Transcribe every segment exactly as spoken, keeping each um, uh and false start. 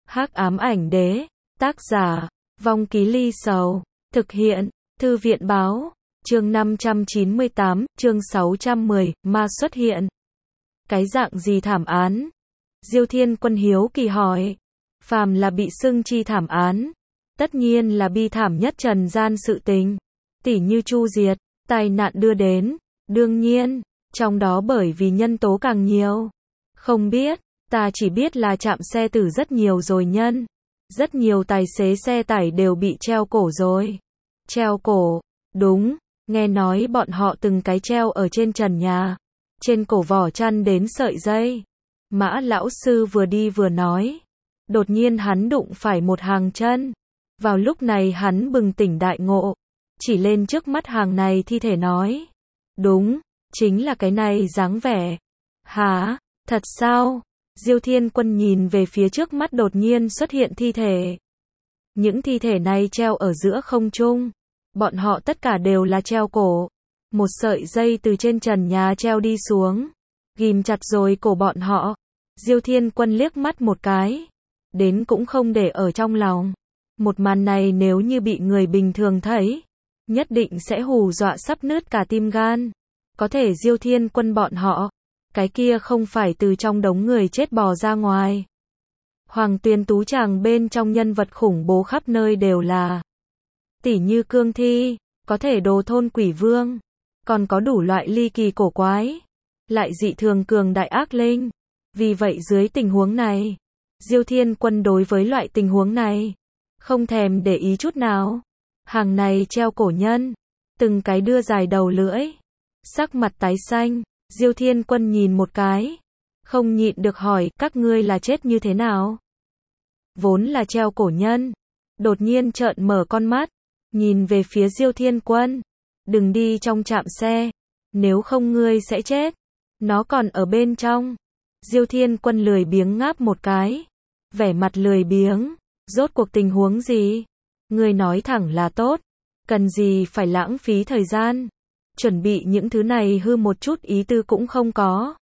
Hắc ám ảnh đế, tác giả, Vong Ký Ly Sầu, thực hiện, Thư viện báo, chương năm trăm chín mươi tám, chương sáu trăm mười, ma xuất hiện. Cái dạng gì thảm án? Diêu Thiên Quân hiếu kỳ hỏi. Phàm là bị xưng chi thảm án, tất nhiên là bi thảm nhất trần gian sự tình. Tỉ như chu diệt, tai nạn đưa đến, đương nhiên, trong đó bởi vì nhân tố càng nhiều. Không biết, ta chỉ biết là chạm xe tử rất nhiều rồi nhân. Rất nhiều tài xế xe tải đều bị treo cổ rồi. Treo cổ, đúng, nghe nói bọn họ từng cái treo ở trên trần nhà. Trên cổ vỏ chăn đến sợi dây. Mã lão sư vừa đi vừa nói. Đột nhiên hắn đụng phải một hàng chân. Vào lúc này hắn bừng tỉnh đại ngộ. Chỉ lên trước mắt hàng này thi thể nói. Đúng, chính là cái này dáng vẻ. Hả, thật sao? Diêu Thiên Quân nhìn về phía trước mắt đột nhiên xuất hiện thi thể. Những thi thể này treo ở giữa không trung. Bọn họ tất cả đều là treo cổ. Một sợi dây từ trên trần nhà treo đi xuống. Ghim chặt rồi cổ bọn họ. Diêu Thiên Quân liếc mắt một cái. Đến cũng không để ở trong lòng. Một màn này nếu như bị người bình thường thấy. Nhất định sẽ hù dọa sắp nứt cả tim gan. Có thể Diêu Thiên Quân bọn họ. Cái kia không phải từ trong đống người chết bò ra ngoài. Hoàng Tuyên Tú Tràng bên trong nhân vật khủng bố khắp nơi đều là. Tỉ như cương thi, có thể đồ thôn quỷ vương. Còn có đủ loại ly kỳ cổ quái. Lại dị thường cường đại ác linh. Vì vậy dưới tình huống này, Diêu Thiên Quân đối với loại tình huống này, không thèm để ý chút nào. Hàng này treo cổ nhân, từng cái đưa dài đầu lưỡi. Sắc mặt tái xanh, Diêu Thiên Quân nhìn một cái. Không nhịn được hỏi, các ngươi là chết như thế nào? Vốn là treo cổ nhân. Đột nhiên trợn mở con mắt. Nhìn về phía Diêu Thiên Quân. Đừng đi trong trạm xe. Nếu không ngươi sẽ chết. Nó còn ở bên trong. Diêu Thiên Quân lười biếng ngáp một cái. Vẻ mặt lười biếng. Rốt cuộc tình huống gì? Ngươi nói thẳng là tốt. Cần gì phải lãng phí thời gian. Chuẩn bị những thứ này hư một chút ý tư cũng không có.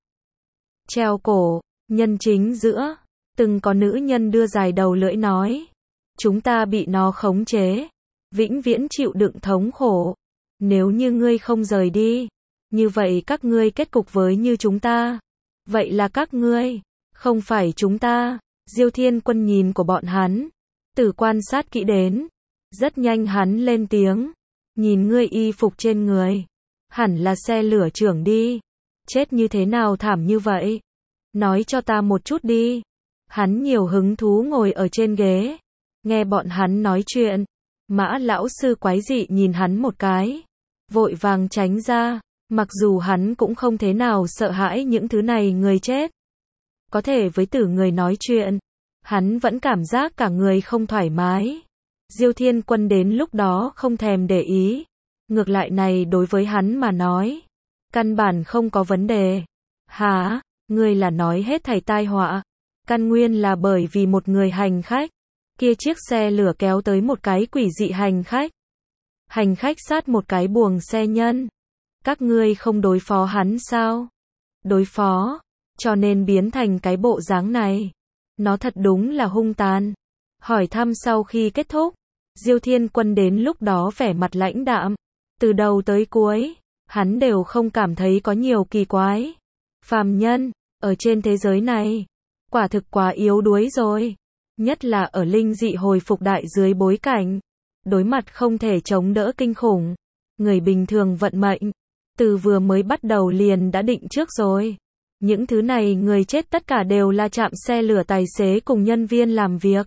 Treo cổ, nhân chính giữa. Từng có nữ nhân đưa dài đầu lưỡi nói. Chúng ta bị nó khống chế. Vĩnh viễn chịu đựng thống khổ. Nếu như ngươi không rời đi. Như vậy các ngươi kết cục với như chúng ta. Vậy là các ngươi. Không phải chúng ta. Diêu Thiên Quân nhìn của bọn hắn. Từ quan sát kỹ đến. Rất nhanh hắn lên tiếng. Nhìn ngươi y phục trên người. Hẳn là xe lửa trưởng đi. Chết như thế nào thảm như vậy? Nói cho ta một chút đi. Hắn nhiều hứng thú ngồi ở trên ghế. Nghe bọn hắn nói chuyện. Mã lão sư quái dị nhìn hắn một cái. Vội vàng tránh ra. Mặc dù hắn cũng không thế nào sợ hãi những thứ này người chết. Có thể với tử người nói chuyện. Hắn vẫn cảm giác cả người không thoải mái. Diêu Thiên Quân đến lúc đó không thèm để ý. Ngược lại này đối với hắn mà nói. Căn bản không có vấn đề. Hả? Ngươi là nói hết thảy tai họa. Căn nguyên là bởi vì một người hành khách. Kia chiếc xe lửa kéo tới một cái quỷ dị hành khách. Hành khách sát một cái buồng xe nhân. Các ngươi không đối phó hắn sao? Đối phó. Cho nên biến thành cái bộ dáng này. Nó thật đúng là hung tàn. Hỏi thăm sau khi kết thúc. Diêu Thiên Quân đến lúc đó vẻ mặt lãnh đạm. Từ đầu tới cuối, hắn đều không cảm thấy có nhiều kỳ quái. Phàm nhân, ở trên thế giới này, quả thực quá yếu đuối rồi. Nhất là ở linh dị hồi phục đại dưới bối cảnh. Đối mặt không thể chống đỡ kinh khủng. Người bình thường vận mệnh. Từ vừa mới bắt đầu liền đã định trước rồi. Những thứ này người chết tất cả đều là trạm xe lửa tài xế cùng nhân viên làm việc.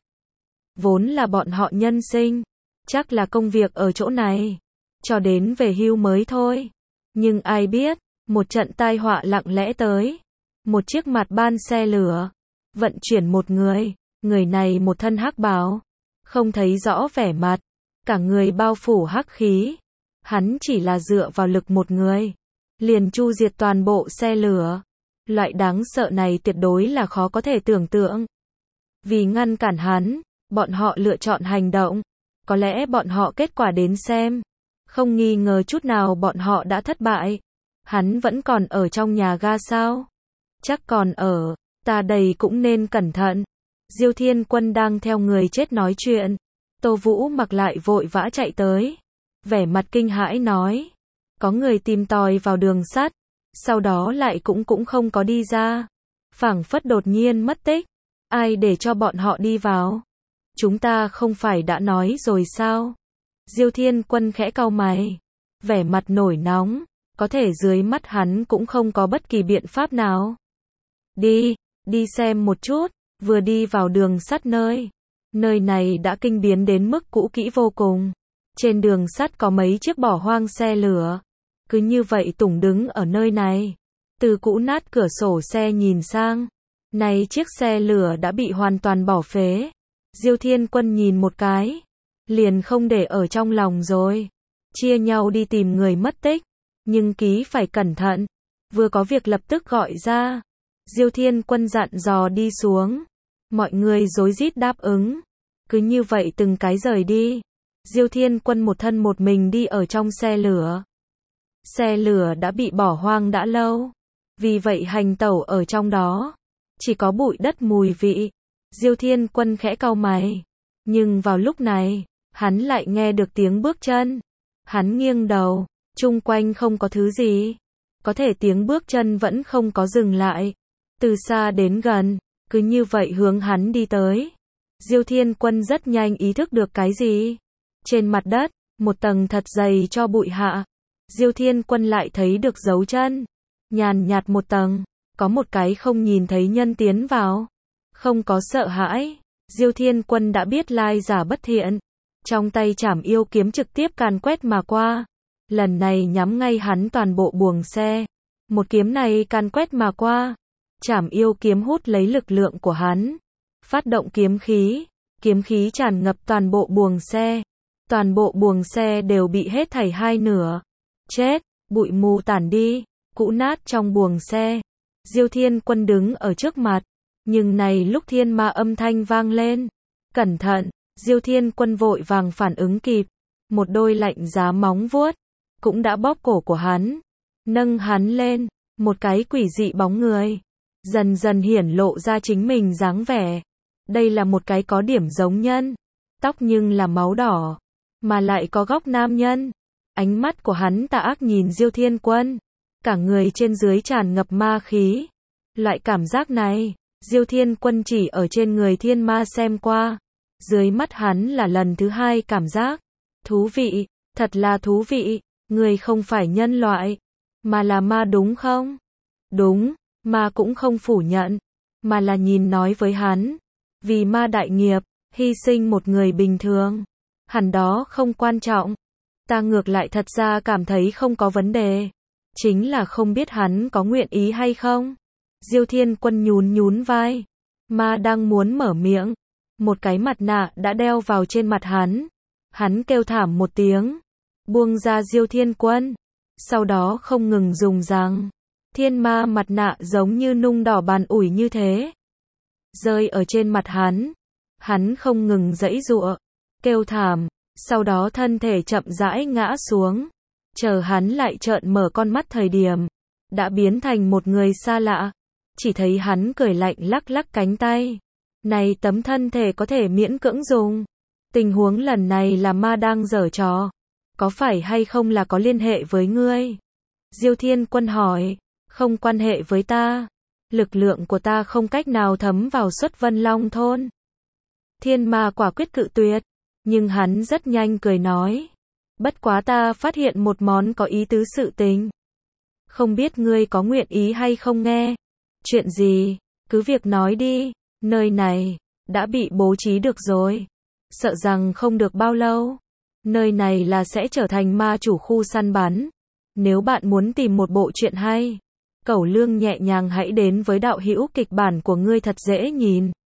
Vốn là bọn họ nhân sinh. Chắc là công việc ở chỗ này. Cho đến về hưu mới thôi. Nhưng ai biết, một trận tai họa lặng lẽ tới. Một chiếc mặt ban xe lửa. Vận chuyển một người. Người này một thân hắc bào. Không thấy rõ vẻ mặt. Cả người bao phủ hắc khí. Hắn chỉ là dựa vào lực một người. Liền chu diệt toàn bộ xe lửa. Loại đáng sợ này tuyệt đối là khó có thể tưởng tượng. Vì ngăn cản hắn, bọn họ lựa chọn hành động. Có lẽ bọn họ kết quả đến xem. Không nghi ngờ chút nào bọn họ đã thất bại. Hắn vẫn còn ở trong nhà ga sao? Chắc còn ở. Ta đây cũng nên cẩn thận. Diêu Thiên Quân đang theo người chết nói chuyện. Tô Vũ Mặc lại vội vã chạy tới. Vẻ mặt kinh hãi nói. Có người tìm tòi vào đường sắt. Sau đó lại cũng cũng không có đi ra. Phảng phất đột nhiên mất tích. Ai để cho bọn họ đi vào? Chúng ta không phải đã nói rồi sao? Diêu Thiên Quân khẽ cau mày. Vẻ mặt nổi nóng. Có thể dưới mắt hắn cũng không có bất kỳ biện pháp nào. Đi, đi xem một chút. Vừa đi vào đường sắt nơi. Nơi này đã kinh biến đến mức cũ kỹ vô cùng. Trên đường sắt có mấy chiếc bỏ hoang xe lửa. Cứ như vậy tủng đứng ở nơi này. Từ cũ nát cửa sổ xe nhìn sang. Này chiếc xe lửa đã bị hoàn toàn bỏ phế. Diêu Thiên Quân nhìn một cái. Liền không để ở trong lòng rồi. Chia nhau đi tìm người mất tích. Nhưng ký phải cẩn thận. Vừa có việc lập tức gọi ra. Diêu Thiên Quân dặn dò đi xuống. Mọi người rối rít đáp ứng. Cứ như vậy từng cái rời đi. Diêu Thiên Quân một thân một mình đi ở trong xe lửa. Xe lửa đã bị bỏ hoang đã lâu. Vì vậy hành tẩu ở trong đó. Chỉ có bụi đất mùi vị. Diêu Thiên Quân khẽ cau mày. Nhưng vào lúc này, hắn lại nghe được tiếng bước chân. Hắn nghiêng đầu. Chung quanh không có thứ gì. Có thể tiếng bước chân vẫn không có dừng lại. Từ xa đến gần. Cứ như vậy hướng hắn đi tới. Diêu Thiên Quân rất nhanh ý thức được cái gì. Trên mặt đất, một tầng thật dày cho bụi hạ. Diêu Thiên Quân lại thấy được dấu chân. Nhàn nhạt một tầng. Có một cái không nhìn thấy nhân tiến vào. Không có sợ hãi. Diêu Thiên Quân đã biết lai giả bất thiện. Trong tay trảm yêu kiếm trực tiếp càn quét mà qua. Lần này nhắm ngay hắn toàn bộ buồng xe. Một kiếm này càn quét mà qua. Trảm yêu kiếm hút lấy lực lượng của hắn. Phát động kiếm khí. Kiếm khí tràn ngập toàn bộ buồng xe. Toàn bộ buồng xe đều bị hết thảy hai nửa. Chết, bụi mù tản đi. Cũ nát trong buồng xe. Diêu Thiên Quân đứng ở trước mặt. Nhưng này lúc thiên ma âm thanh vang lên. Cẩn thận, Diêu Thiên Quân vội vàng phản ứng kịp. Một đôi lạnh giá móng vuốt. Cũng đã bóp cổ của hắn. Nâng hắn lên. Một cái quỷ dị bóng người. Dần dần hiển lộ ra chính mình dáng vẻ. Đây là một cái có điểm giống nhân. Tóc nhưng là máu đỏ. Mà lại có góc nam nhân. Ánh mắt của hắn tà ác nhìn Diêu Thiên Quân. Cả người trên dưới tràn ngập ma khí. Loại cảm giác này, Diêu Thiên Quân chỉ ở trên người thiên ma xem qua. Dưới mắt hắn là lần thứ hai cảm giác. Thú vị, thật là thú vị. Người không phải nhân loại, mà là ma đúng không? Đúng, ma cũng không phủ nhận. Mà là nhìn nói với hắn. Vì ma đại nghiệp, hy sinh một người bình thường. Hẳn đó không quan trọng. Ta ngược lại thật ra cảm thấy không có vấn đề. Chính là không biết hắn có nguyện ý hay không. Diêu Thiên Quân nhún nhún vai. Ma đang muốn mở miệng. Một cái mặt nạ đã đeo vào trên mặt hắn. Hắn kêu thảm một tiếng. Buông ra Diêu Thiên Quân. Sau đó không ngừng dùng rằng. Thiên ma mặt nạ giống như nung đỏ bàn ủi như thế. Rơi ở trên mặt hắn. Hắn không ngừng giãy giụa. Kêu thảm. Sau đó thân thể chậm rãi ngã xuống. Chờ hắn lại trợn mở con mắt thời điểm. Đã biến thành một người xa lạ. Chỉ thấy hắn cười lạnh lắc lắc cánh tay. Này tấm thân thể có thể miễn cưỡng dùng. Tình huống lần này là ma đang giở trò. Có phải hay không là có liên hệ với ngươi? Diêu Thiên Quân hỏi. Không quan hệ với ta. Lực lượng của ta không cách nào thấm vào Xuất Vân Long thôn. Thiên ma quả quyết cự tuyệt. Nhưng hắn rất nhanh cười nói. Bất quá ta phát hiện một món có ý tứ sự tình. Không biết ngươi có nguyện ý hay không nghe. Chuyện gì? Cứ việc nói đi. Nơi này đã bị bố trí được rồi. Sợ rằng không được bao lâu. Nơi này là sẽ trở thành ma chủ khu săn bắn. Nếu bạn muốn tìm một bộ truyện hay, Cẩu Lương nhẹ nhàng hãy đến với đạo hữu kịch bản của ngươi thật dễ nhìn.